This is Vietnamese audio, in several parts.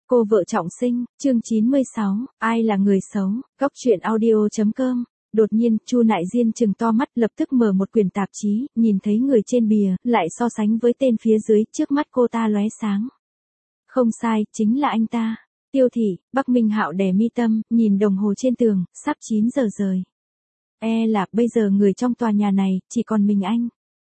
Cô vợ trọng sinh, chương 96, ai là người xấu, góc truyện audio.com. Đột nhiên, Chu Nại Diên trừng to mắt, lập tức mở một quyển tạp chí, nhìn thấy người trên bìa, lại so sánh với tên phía dưới, trước mắt cô ta lóe sáng. Không sai, chính là anh ta. Tiêu Thị. Bắc Minh Hạo đè mi tâm, nhìn đồng hồ trên tường, sắp 9 giờ rời. Là bây giờ người trong tòa nhà này, chỉ còn mình anh.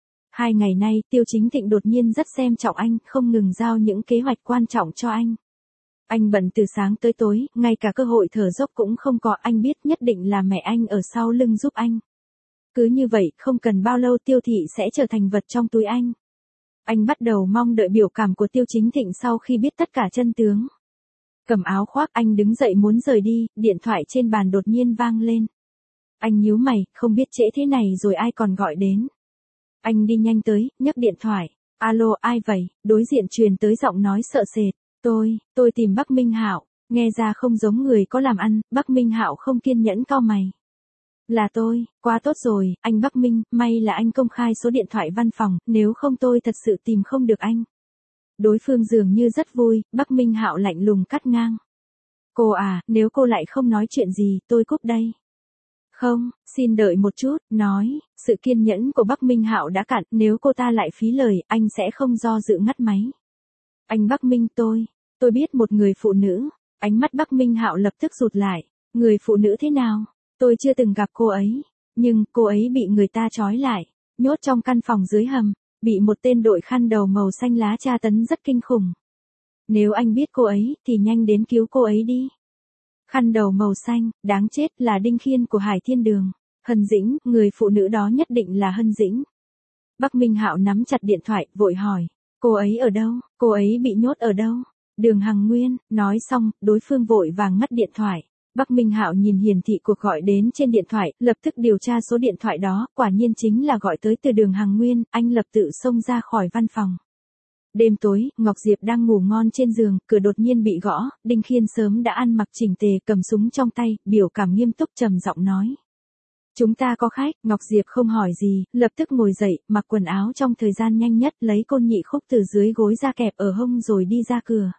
2 ngày nay, Tiêu Chính Thịnh đột nhiên rất xem trọng anh, không ngừng giao những kế hoạch quan trọng cho anh. Anh bận từ sáng tới tối, ngay cả cơ hội thở dốc cũng không có, anh biết nhất định là mẹ anh ở sau lưng giúp anh. Cứ như vậy, không cần bao lâu Tiêu Thị sẽ trở thành vật trong túi anh. Anh bắt đầu mong đợi biểu cảm của Tiêu Chính Thịnh sau khi biết tất cả chân tướng. Cầm áo khoác, anh đứng dậy muốn rời đi, điện thoại trên bàn đột nhiên vang lên. Anh nhíu mày, không biết trễ thế này rồi ai còn gọi đến. Anh đi nhanh tới, nhấc điện thoại. Alo, ai vậy? Đối diện truyền tới giọng nói sợ sệt. Tôi tìm Bắc Minh Hạo. Nghe ra không giống người có làm ăn. Bắc Minh Hạo không kiên nhẫn cau mày. Là tôi, quá tốt rồi, anh Bắc Minh, may là anh công khai số điện thoại văn phòng, nếu không tôi thật sự tìm không được anh. Đối phương dường như rất vui, Bắc Minh Hạo lạnh lùng cắt ngang. Cô à, nếu cô lại không nói chuyện gì, tôi cúp đây. Không, xin đợi một chút, nói, sự kiên nhẫn của Bắc Minh Hạo đã cạn, nếu cô ta lại phí lời, anh sẽ không do dự ngắt máy. Anh Bắc Minh, tôi biết một người phụ nữ. Ánh mắt Bắc Minh Hạo lập tức rụt lại. Người phụ nữ thế nào? Tôi chưa từng gặp cô ấy, nhưng cô ấy bị người ta trói lại, nhốt trong căn phòng dưới hầm, bị một tên đội khăn đầu màu xanh lá tra tấn rất kinh khủng. Nếu anh biết cô ấy, thì nhanh đến cứu cô ấy đi. Khăn đầu màu xanh, đáng chết, là Đinh Khiên của Hải Thiên Đường. Hân Dĩnh, người phụ nữ đó nhất định là Hân Dĩnh. Bắc Minh Hạo nắm chặt điện thoại, vội hỏi, cô ấy ở đâu, cô ấy bị nhốt ở đâu? Đường Hằng Nguyên. Nói xong, đối phương vội vàng ngắt điện thoại. Bắc Minh Hạo nhìn hiển thị cuộc gọi đến trên điện thoại, lập tức điều tra số điện thoại đó, quả nhiên chính là gọi tới từ Đường Hằng Nguyên, anh lập tự xông ra khỏi văn phòng. Đêm tối, Ngọc Diệp đang ngủ ngon trên giường, cửa đột nhiên bị gõ, Đinh Khiên sớm đã ăn mặc chỉnh tề, cầm súng trong tay, biểu cảm nghiêm túc trầm giọng nói. Chúng ta có khách. Ngọc Diệp không hỏi gì, lập tức ngồi dậy, mặc quần áo trong thời gian nhanh nhất, lấy côn nhị khúc từ dưới gối ra kẹp ở hông rồi đi ra cửa.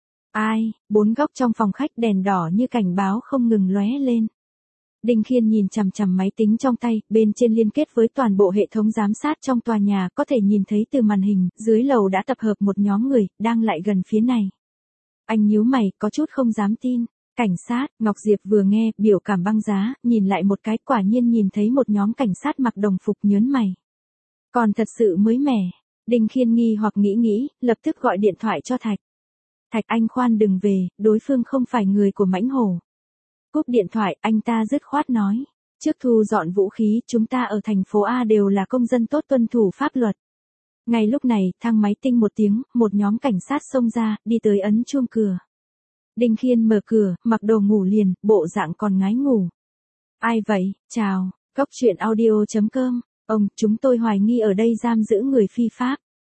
Ai? Bốn góc trong phòng khách đèn đỏ như cảnh báo không ngừng lóe lên. Đinh Khiên nhìn chằm chằm máy tính trong tay, bên trên liên kết với toàn bộ hệ thống giám sát trong tòa nhà, có thể nhìn thấy từ màn hình, dưới lầu đã tập hợp một nhóm người, đang lại gần phía này. Anh nhíu mày, có chút không dám tin. Cảnh sát. Ngọc Diệp vừa nghe, biểu cảm băng giá, nhìn lại một cái, quả nhiên nhìn thấy một nhóm cảnh sát mặc đồng phục, nhớn mày. Còn thật sự mới mẻ. Đinh Khiên nghi hoặc nghĩ, lập tức gọi điện thoại cho Thạch. Thạch, anh khoan đừng về, đối phương không phải người của Mãnh Hổ. Cúp điện thoại, anh ta dứt khoát nói. Trước thu dọn vũ khí, chúng ta ở thành phố A đều là công dân tốt tuân thủ pháp luật. Ngay lúc này, thang máy tinh một tiếng, một nhóm cảnh sát xông ra, đi tới ấn chuông cửa. Đinh Khiên mở cửa, mặc đồ ngủ liền, bộ dạng còn ngái ngủ. Ai vậy? Chào, góc truyện audio.com. Chúng tôi hoài nghi ở đây giam giữ người phi pháp.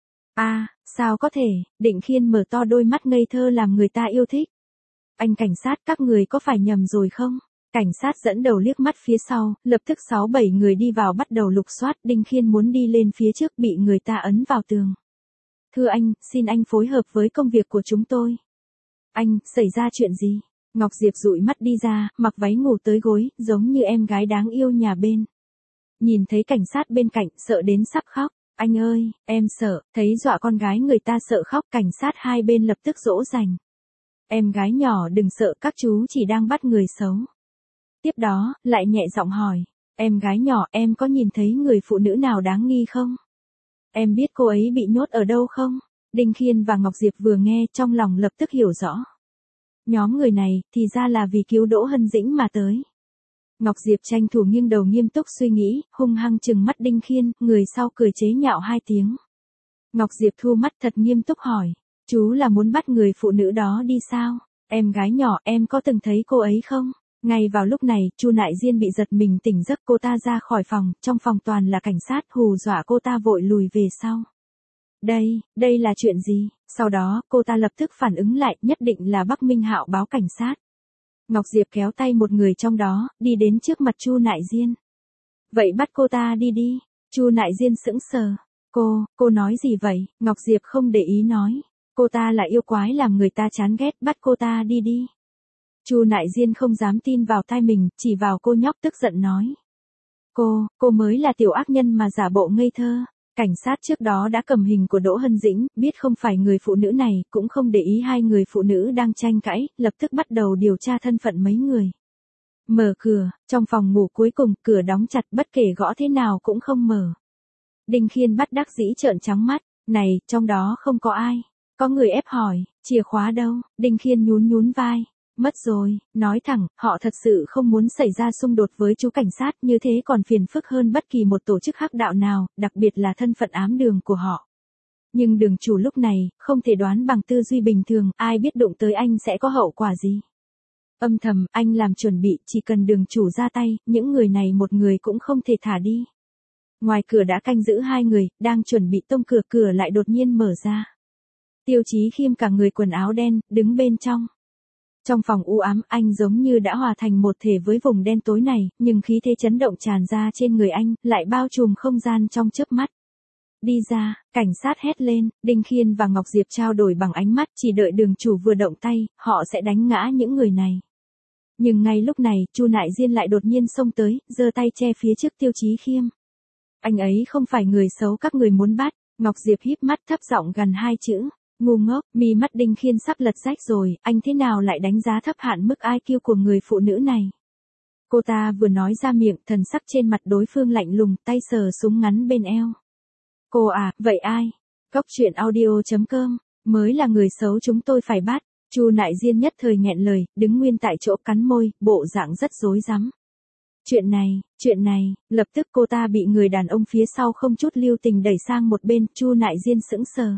Sao có thể? Đinh Khiên mở to đôi mắt ngây thơ làm người ta yêu thích. Anh cảnh sát, các người có phải nhầm rồi không? Cảnh sát dẫn đầu liếc mắt phía sau, lập tức 6-7 người đi vào bắt đầu lục soát. Đinh Khiên muốn đi lên phía trước bị người ta ấn vào tường. Thưa anh, xin anh phối hợp với công việc của chúng tôi. Anh, xảy ra chuyện gì? Ngọc Diệp dụi mắt đi ra, mặc váy ngủ tới gối, giống như em gái đáng yêu nhà bên. Nhìn thấy cảnh sát bên cạnh, sợ đến sắp khóc. Anh ơi, em sợ, thấy dọa con gái người ta sợ khóc, cảnh sát hai bên lập tức dỗ dành. Em gái nhỏ đừng sợ, các chú chỉ đang bắt người xấu. Tiếp đó, lại nhẹ giọng hỏi, em gái nhỏ, em có nhìn thấy người phụ nữ nào đáng nghi không? Em biết cô ấy bị nhốt ở đâu không? Đinh Khiên và Ngọc Diệp vừa nghe, trong lòng lập tức hiểu rõ. Nhóm người này, thì ra là vì cứu Đỗ Hân Dĩnh mà tới. Ngọc Diệp tranh thủ nghiêng đầu nghiêm túc suy nghĩ, hung hăng trừng mắt Đinh Khiên, người sau cười chế nhạo 2 tiếng. Ngọc Diệp thu mắt thật nghiêm túc hỏi, chú là muốn bắt người phụ nữ đó đi sao? Em gái nhỏ, em có từng thấy cô ấy không? Ngay vào lúc này, Chu Nại Diên bị giật mình tỉnh giấc, cô ta ra khỏi phòng, trong phòng toàn là cảnh sát, hù dọa cô ta vội lùi về sau. Đây là chuyện gì? Sau đó, cô ta lập tức phản ứng lại, nhất định là Bắc Minh Hạo báo cảnh sát. Ngọc Diệp kéo tay một người trong đó, đi đến trước mặt Chu Nại Diên. Vậy bắt cô ta đi. Chu Nại Diên sững sờ. Cô nói gì vậy? Ngọc Diệp không để ý nói. Cô ta là yêu quái làm người ta chán ghét, bắt cô ta đi đi. Chu Nại Diên không dám tin vào tai mình, chỉ vào cô nhóc tức giận nói. Cô mới là tiểu ác nhân mà giả bộ ngây thơ. Cảnh sát trước đó đã cầm hình của Đỗ Hân Dĩnh, biết không phải người phụ nữ này, cũng không để ý hai người phụ nữ đang tranh cãi, lập tức bắt đầu điều tra thân phận mấy người. Mở cửa, trong phòng ngủ cuối cùng, cửa đóng chặt, bất kể gõ thế nào cũng không mở. Đinh Khiên bất đắc dĩ trợn trắng mắt, này, trong đó không có ai. Có người ép hỏi, chìa khóa đâu? Đinh Khiên nhún vai. Mất rồi, nói thẳng, họ thật sự không muốn xảy ra xung đột với chú cảnh sát, như thế còn phiền phức hơn bất kỳ một tổ chức hắc đạo nào, đặc biệt là thân phận ám đường của họ. Nhưng đường chủ lúc này, không thể đoán bằng tư duy bình thường, ai biết đụng tới anh sẽ có hậu quả gì. Âm thầm, anh làm chuẩn bị, chỉ cần đường chủ ra tay, những người này một người cũng không thể thả đi. Ngoài cửa đã canh giữ hai người, đang chuẩn bị tông cửa, cửa lại đột nhiên mở ra. Tiêu Chí Khiêm cả người quần áo đen, đứng bên trong. Trong phòng u ám, anh giống như đã hòa thành một thể với vùng đen tối này, nhưng khí thế chấn động tràn ra trên người anh, lại bao trùm không gian trong chớp mắt. Đi ra, cảnh sát hét lên, Đinh Khiên và Ngọc Diệp trao đổi bằng ánh mắt, chỉ đợi đường chủ vừa động tay, họ sẽ đánh ngã những người này. Nhưng ngay lúc này, Chu Nại Diên lại đột nhiên xông tới, giơ tay che phía trước Tiêu Chí Khiêm. Anh ấy không phải người xấu các người muốn bắt. Ngọc Diệp híp mắt thấp giọng gần hai chữ. Ngu ngốc, mi mắt Đinh Khiên sắp lật rách rồi, anh thế nào lại đánh giá thấp hạn mức IQ của người phụ nữ này. Cô ta vừa nói ra miệng, thần sắc trên mặt đối phương lạnh lùng, tay sờ súng ngắn bên eo. Cô à, vậy ai? Cóc truyện audio.com, mới là người xấu chúng tôi phải bắt. Chu Nại Diên nhất thời nghẹn lời, đứng nguyên tại chỗ cắn môi, bộ dạng rất rối rắm. Chuyện này, lập tức cô ta bị người đàn ông phía sau không chút lưu tình đẩy sang một bên, Chu Nại Diên sững sờ.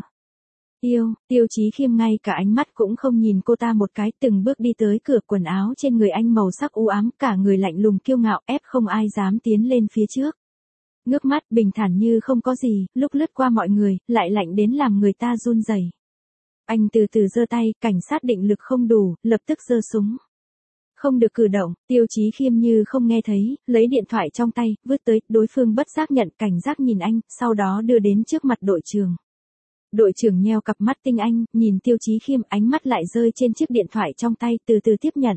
Tiêu Chí Khiêm ngay cả ánh mắt cũng không nhìn cô ta một cái, từng bước đi tới cửa, quần áo trên người anh màu sắc u ám, cả người lạnh lùng kiêu ngạo, ép không ai dám tiến lên phía trước. Ngước mắt bình thản như không có gì, lúc lướt qua mọi người, lại lạnh đến làm người ta run rẩy. Anh từ từ giơ tay, cảnh sát định lực không đủ, lập tức giơ súng. Không được cử động, Tiêu Chí Khiêm như không nghe thấy, lấy điện thoại trong tay, vứt tới, đối phương bất giác nhận, cảnh giác nhìn anh, sau đó đưa đến trước mặt đội trưởng. Đội trưởng nheo cặp mắt tinh anh, nhìn Tiêu Chí Khiêm, ánh mắt lại rơi trên chiếc điện thoại trong tay, từ từ tiếp nhận.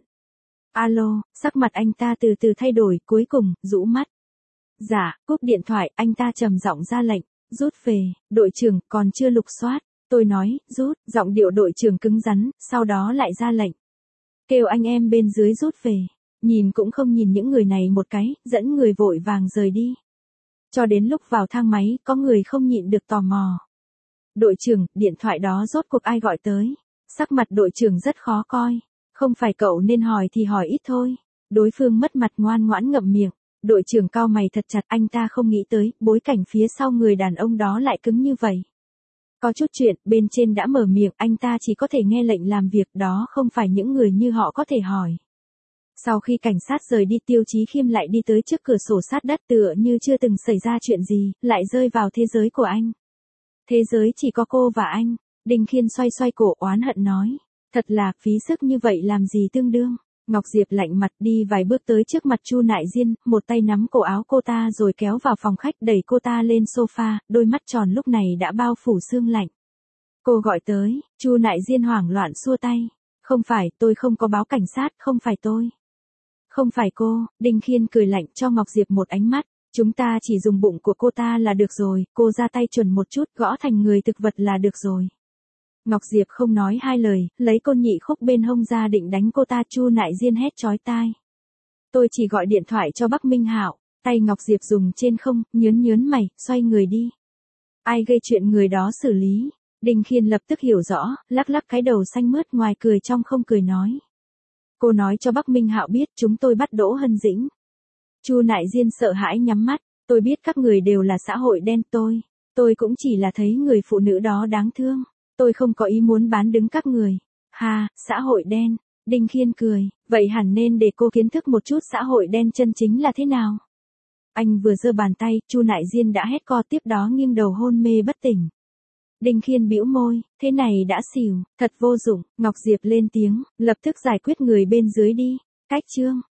Alo, sắc mặt anh ta từ từ thay đổi, cuối cùng, rũ mắt. Dạ, cúp điện thoại, anh ta trầm giọng ra lệnh, rút về, đội trưởng, còn chưa lục soát. Tôi nói, rút, giọng điệu đội trưởng cứng rắn, sau đó lại ra lệnh. Kêu anh em bên dưới rút về, nhìn cũng không nhìn những người này một cái, dẫn người vội vàng rời đi. Cho đến lúc vào thang máy, có người không nhịn được tò mò. Đội trưởng, điện thoại đó rốt cuộc ai gọi tới? Sắc mặt đội trưởng rất khó coi. Không phải cậu nên hỏi thì hỏi ít thôi. Đối phương mất mặt ngoan ngoãn ngậm miệng. Đội trưởng cau mày thật chặt, anh ta không nghĩ tới, bối cảnh phía sau người đàn ông đó lại cứng như vậy. Có chút chuyện, bên trên đã mở miệng, anh ta chỉ có thể nghe lệnh làm việc, đó không phải những người như họ có thể hỏi. Sau khi cảnh sát rời đi, Tiêu Chí Khiêm lại đi tới trước cửa sổ sát đất, tựa như chưa từng xảy ra chuyện gì, lại rơi vào thế giới của anh. Thế giới chỉ có cô và anh. Đinh Khiên xoay xoay cổ, oán hận nói. Thật là, phí sức như vậy làm gì tương đương. Ngọc Diệp lạnh mặt đi vài bước tới trước mặt Chu Nại Diên, một tay nắm cổ áo cô ta rồi kéo vào phòng khách, đẩy cô ta lên sofa, đôi mắt tròn lúc này đã bao phủ sương lạnh. Cô gọi tới, Chu Nại Diên hoảng loạn xua tay. Không phải, tôi không có báo cảnh sát, không phải tôi. Không phải cô, Đinh Khiên cười lạnh cho Ngọc Diệp một ánh mắt. Chúng ta chỉ dùng bụng của cô ta là được rồi, cô ra tay chuẩn một chút, gõ thành người thực vật là được rồi. Ngọc Diệp không nói hai lời, lấy côn nhị khúc bên hông ra định đánh cô ta. Chu Nại Diên hét chói tai. Tôi chỉ gọi điện thoại cho Bắc Minh Hạo. Tay Ngọc Diệp dùng trên không, nhớn mày, xoay người đi. Ai gây chuyện người đó xử lý. Đinh Khiên lập tức hiểu rõ, lắc lắc cái đầu xanh mướt, ngoài cười trong không cười nói. Cô nói cho Bắc Minh Hạo biết chúng tôi bắt Đỗ Hân Dĩnh. Chu Nại Diên sợ hãi nhắm mắt, tôi biết các người đều là xã hội đen, tôi cũng chỉ là thấy người phụ nữ đó đáng thương, tôi không có ý muốn bán đứng các người. Ha, xã hội đen, Đinh Khiên cười, vậy hẳn nên để cô kiến thức một chút xã hội đen chân chính là thế nào. Anh vừa giơ bàn tay, Chu Nại Diên đã hét co, tiếp đó nghiêng đầu hôn mê bất tỉnh. Đinh Khiên bĩu môi, thế này đã xỉu, thật vô dụng. Ngọc Diệp lên tiếng, lập tức giải quyết người bên dưới đi. Cách chương